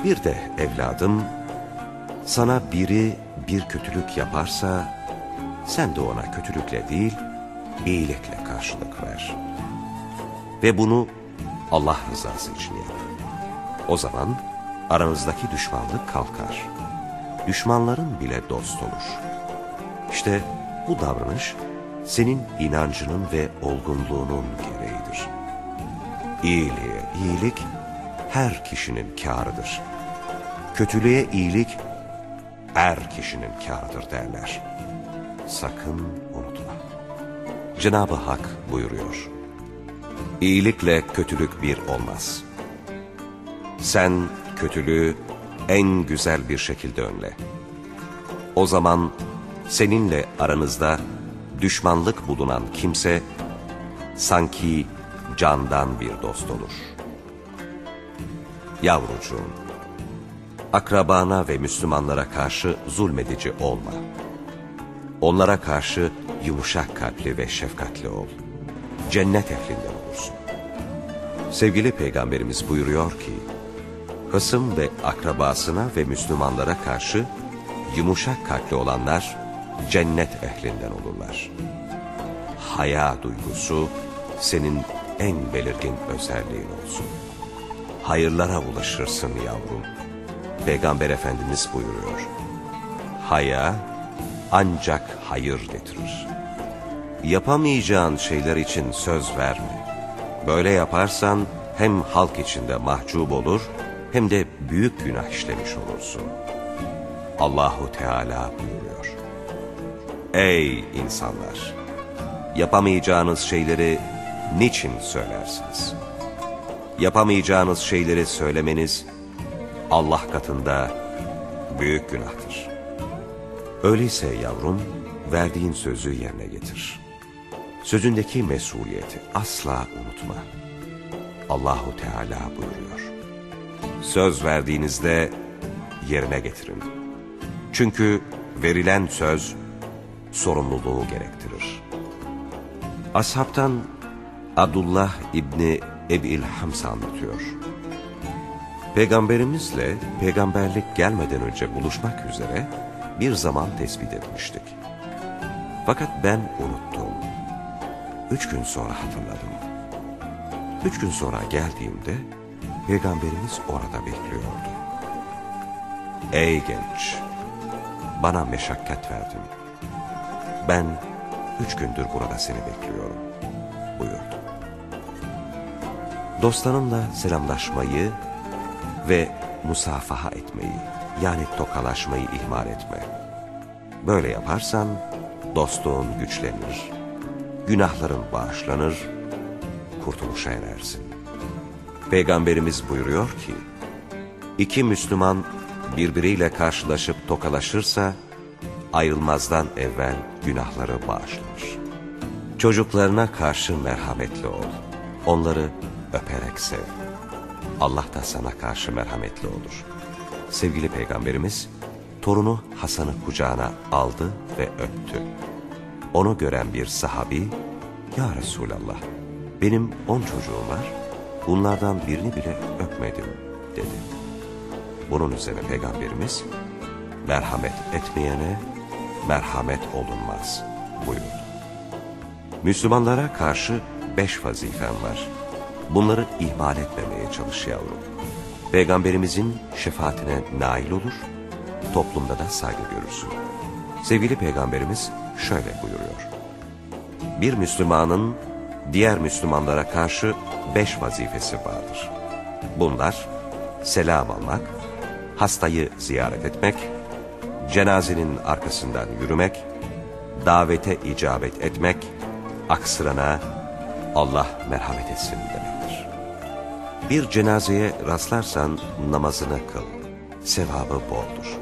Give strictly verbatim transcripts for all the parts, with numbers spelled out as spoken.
Bir de evladım, sana biri bir kötülük yaparsa, sen de ona kötülükle değil, iyilikle karşılık ver. Ve bunu Allah rızası için yap. O zaman aranızdaki düşmanlık kalkar. Düşmanların bile dost olur. İşte bu davranış senin inancının ve olgunluğunun gereğidir. İyiliğe iyilik her kişinin kârıdır. Kötülüğe iyilik er kişinin kârıdır derler. Sakın unutma. Cenab-ı Hak buyuruyor: İyilikle kötülük bir olmaz. Sen kötülüğü en güzel bir şekilde önle. O zaman seninle aranızda düşmanlık bulunan kimse sanki candan bir dost olur. Yavrucuğum, akrabana ve Müslümanlara karşı zulmedici olma. Onlara karşı yumuşak kalpli ve şefkatli ol. Cennet ehlinden olursun. Sevgili Peygamberimiz buyuruyor ki, hısım ve akrabasına ve Müslümanlara karşı yumuşak kalpli olanlar cennet ehlinden olurlar. Haya duygusu senin en belirgin özelliğin olsun. Hayırlara ulaşırsın yavrum. Peygamber Efendimiz buyuruyor: Haya ancak hayır getirir. Yapamayacağın şeyler için söz verme. Böyle yaparsan hem halk içinde mahcup olur, hem de büyük günah işlemiş olursun. Allahu Teala buyuruyor: Ey insanlar! Yapamayacağınız şeyleri niçin söylersiniz? Yapamayacağınız şeyleri söylemeniz Allah katında büyük günahtır. Öyleyse yavrum, verdiğin sözü yerine getir. Sözündeki mesuliyeti asla unutma. Allahu Teala buyuruyor: Söz verdiğinizde yerine getirin. Çünkü verilen söz sorumluluğu gerektirir. Ashabtan Abdullah İbni Ebil Hams anlatıyor. Peygamberimizle peygamberlik gelmeden önce buluşmak üzere bir zaman tespit etmiştik. Fakat ben unuttum. Üç gün sonra hatırladım. Üç gün sonra geldiğimde Peygamberimiz orada bekliyordu. Ey genç! Bana meşakkat verdin. Ben üç gündür burada seni bekliyorum buyurdu. Dostlarınla selamlaşmayı ve musafaha etmeyi, yani tokalaşmayı ihmal etme. Böyle yaparsan dostluğun güçlenir, günahların bağışlanır, kurtuluşa erersin. Peygamberimiz buyuruyor ki, iki Müslüman birbiriyle karşılaşıp tokalaşırsa, ayrılmazdan evvel günahları bağışlanır. Çocuklarına karşı merhametli ol, onları öperek sev. Allah da sana karşı merhametli olur. Sevgili Peygamberimiz, torunu Hasan'ı kucağına aldı ve öptü. Onu gören bir sahabi, "Ya Resulallah, benim on çocuğum var, bunlardan birini bile öpmedim," dedi. Bunun üzerine Peygamberimiz, "Merhamet etmeyene merhamet olunmaz," buyurdu. Müslümanlara karşı beş vazifen var. Bunları ihmal etmemeye çalış yavrum. Peygamberimizin şefaatine nail olur, toplumda da saygı görürsün. Sevgili Peygamberimiz şöyle buyuruyor: Bir Müslümanın diğer Müslümanlara karşı beş vazifesi vardır. Bunlar selam almak, hastayı ziyaret etmek, cenazenin arkasından yürümek, davete icabet etmek, aksırana Allah merhamet etsin demektir. Bir cenazeye rastlarsan namazını kıl, sevabı boldur.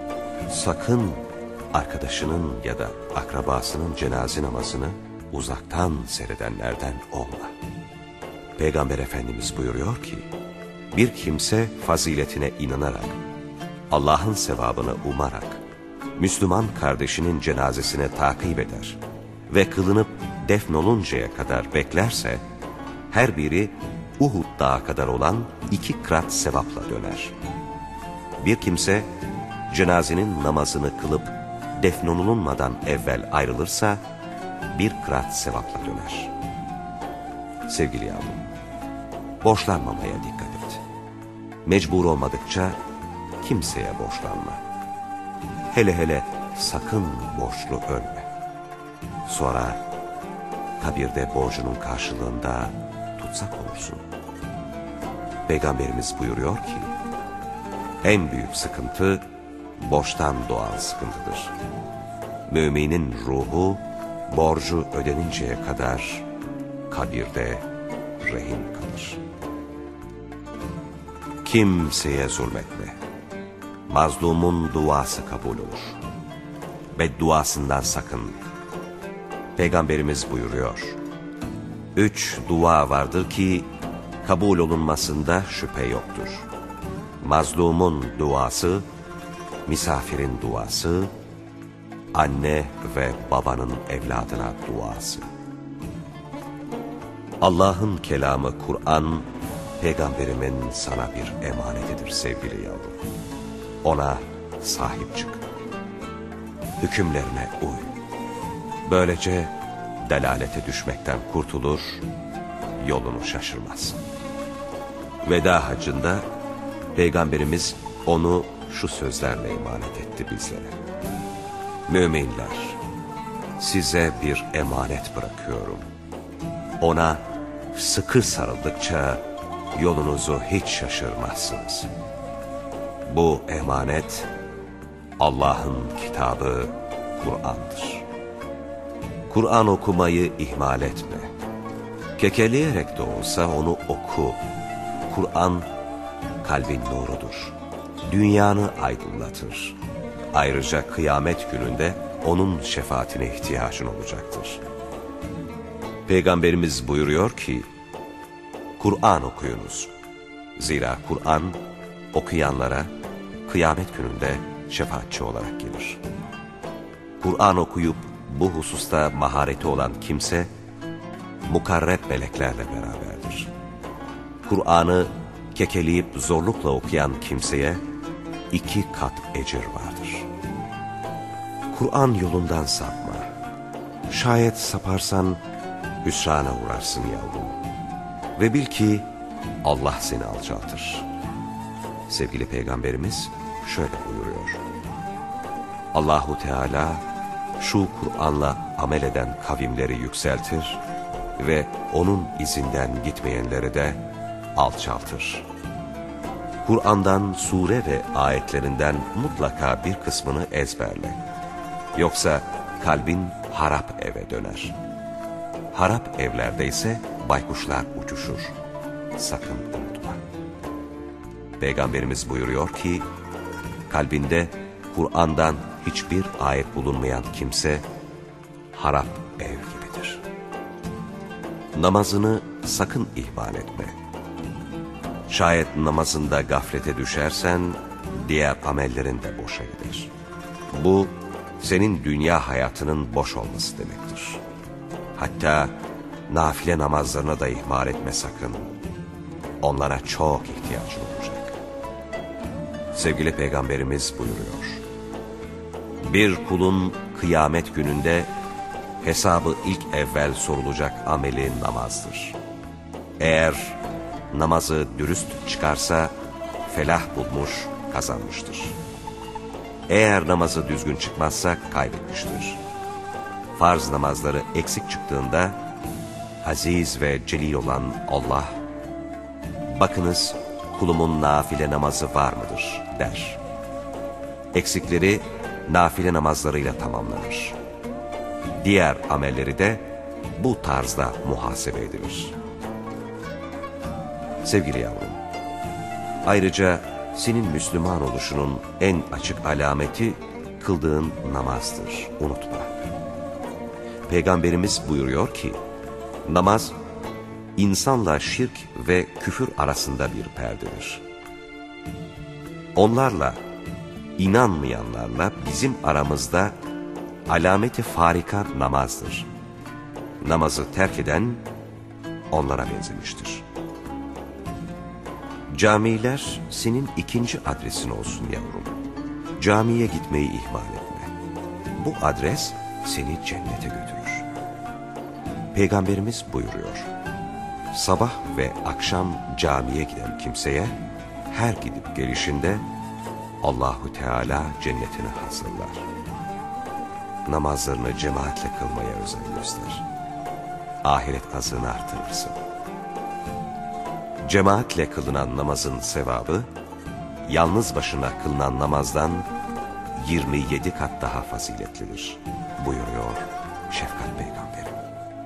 Sakın arkadaşının ya da akrabasının cenaze namazını uzaktan seyredenlerden olma. Peygamber Efendimiz buyuruyor ki, bir kimse faziletine inanarak, Allah'ın sevabını umarak, Müslüman kardeşinin cenazesine takip eder ve kılınıp defnoluncaya kadar beklerse, her biri Uhud dağı kadar olan iki krat sevapla döner. Bir kimse cenazenin namazını kılıp defnolunmadan evvel ayrılırsa bir kırat sevapla döner. Sevgili yavrum, borçlanmamaya dikkat et. Mecbur olmadıkça kimseye borçlanma. Hele hele sakın borçlu ölme. Sonra kabirde borcunun karşılığında tutsak olursun. Peygamberimiz buyuruyor ki, en büyük sıkıntı borçtan doğan sıkıntıdır. Müminin ruhu borcu ödeninceye kadar kabirde rehin kalır. Kimseye zulmetme. Mazlumun duası kabul olur. Bedduasından sakın. Peygamberimiz buyuruyor, üç dua vardır ki kabul olunmasında şüphe yoktur. Mazlumun duası, misafirin duası, anne ve babanın evladına duası. Allah'ın kelamı Kur'an, Peygamberimin sana bir emanetidir sevgili yavrum. Ona sahip çık. Hükümlerine uy. Böylece delalete düşmekten kurtulur, yolunu şaşırmazsın. Veda hacında Peygamberimiz onu şu sözlerle emanet etti bizlere. Müminler, size bir emanet bırakıyorum. Ona sıkı sarıldıkça yolunuzu hiç şaşırmazsınız. Bu emanet Allah'ın kitabı Kur'an'dır. Kur'an okumayı ihmal etme. Kekeleyerek de olsa onu oku. Kur'an kalbin nurudur. Dünyanı aydınlatır. Ayrıca kıyamet gününde onun şefaatine ihtiyacın olacaktır. Peygamberimiz buyuruyor ki, Kur'an okuyunuz. Zira Kur'an okuyanlara kıyamet gününde şefaatçi olarak gelir. Kur'an okuyup bu hususta mahareti olan kimse, mukarreb meleklerle beraberdir. Kur'an'ı kekeleyip zorlukla okuyan kimseye iki kat ecir vardır. Kur'an yolundan sapma. Şayet saparsan hüsrana uğrarsın yavrum. Ve bil ki Allah seni alçaltır. Sevgili Peygamberimiz şöyle buyuruyor. Allahu Teala şu Kur'an'la amel eden kavimleri yükseltir ve onun izinden gitmeyenleri de alçaltır. Kur'an'dan sure ve ayetlerinden mutlaka bir kısmını ezberle. Yoksa kalbin harap eve döner. Harap evlerde ise baykuşlar uçuşur. Sakın unutma. Peygamberimiz buyuruyor ki, kalbinde Kur'an'dan hiçbir ayet bulunmayan kimse harap ev gibidir. Namazını sakın ihmal etme. Şayet namazında gaflete düşersen diğer amellerin de boşa gider. Bu senin dünya hayatının boş olması demektir. Hatta nafile namazlarını da ihmal etme sakın. Onlara çok ihtiyacın olacak. Sevgili Peygamberimiz buyuruyor. Bir kulun kıyamet gününde hesabı ilk evvel sorulacak ameli namazdır. Eğer namazı dürüst çıkarsa felah bulmuş, kazanmıştır. Eğer namazı düzgün çıkmazsa kaybetmiştir. Farz namazları eksik çıktığında aziz ve celil olan Allah, bakınız kulumun nafile namazı var mıdır der. Eksikleri nafile namazlarıyla tamamlanır. Diğer amelleri de bu tarzda muhasebe edilir. Sevgili yavrum, ayrıca senin Müslüman oluşunun en açık alameti kıldığın namazdır, unutma. Peygamberimiz buyuruyor ki, namaz, insanla şirk ve küfür arasında bir perdedir. Onlarla, inanmayanlarla bizim aramızda alameti farika namazdır. Namazı terk eden onlara benzemiştir. Camiler senin ikinci adresin olsun yavrum. Camiye gitmeyi ihmal etme. Bu adres seni cennete götürür. Peygamberimiz buyuruyor: sabah ve akşam camiye giden kimseye her gidip gelişinde Allahu Teala cennetini hazırlar. Namazlarını cemaatle kılmaya özen göster. Ahiret kazığını artırırsın. Cemaatle kılınan namazın sevabı, yalnız başına kılınan namazdan yirmi yedi kat daha faziletlidir buyuruyor Şefkat Peygamberi.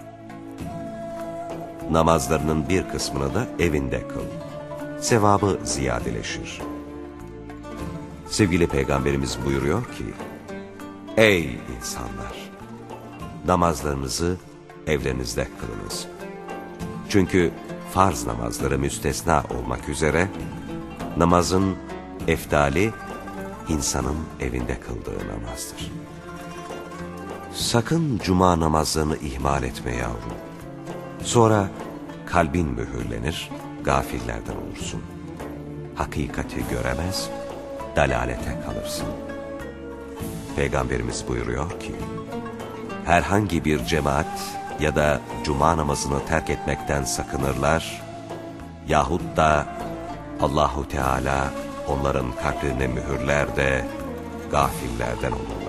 Namazlarının bir kısmını da evinde kıl. Sevabı ziyadeleşir. Sevgili Peygamberimiz buyuruyor ki, ey insanlar! Namazlarınızı evlerinizde kılınız. Çünkü farz namazları müstesna olmak üzere, namazın efdali insanın evinde kıldığı namazdır. Sakın cuma namazlarını ihmal etme yavrum. Sonra kalbin mühürlenir, gafillerden olursun. Hakikati göremez, dalalete kalırsın. Peygamberimiz buyuruyor ki, herhangi bir cemaat ya da cuma namazını terk etmekten sakınırlar yahut da Allahu Teala onların kalbine mühürler de gafillerden olurlar.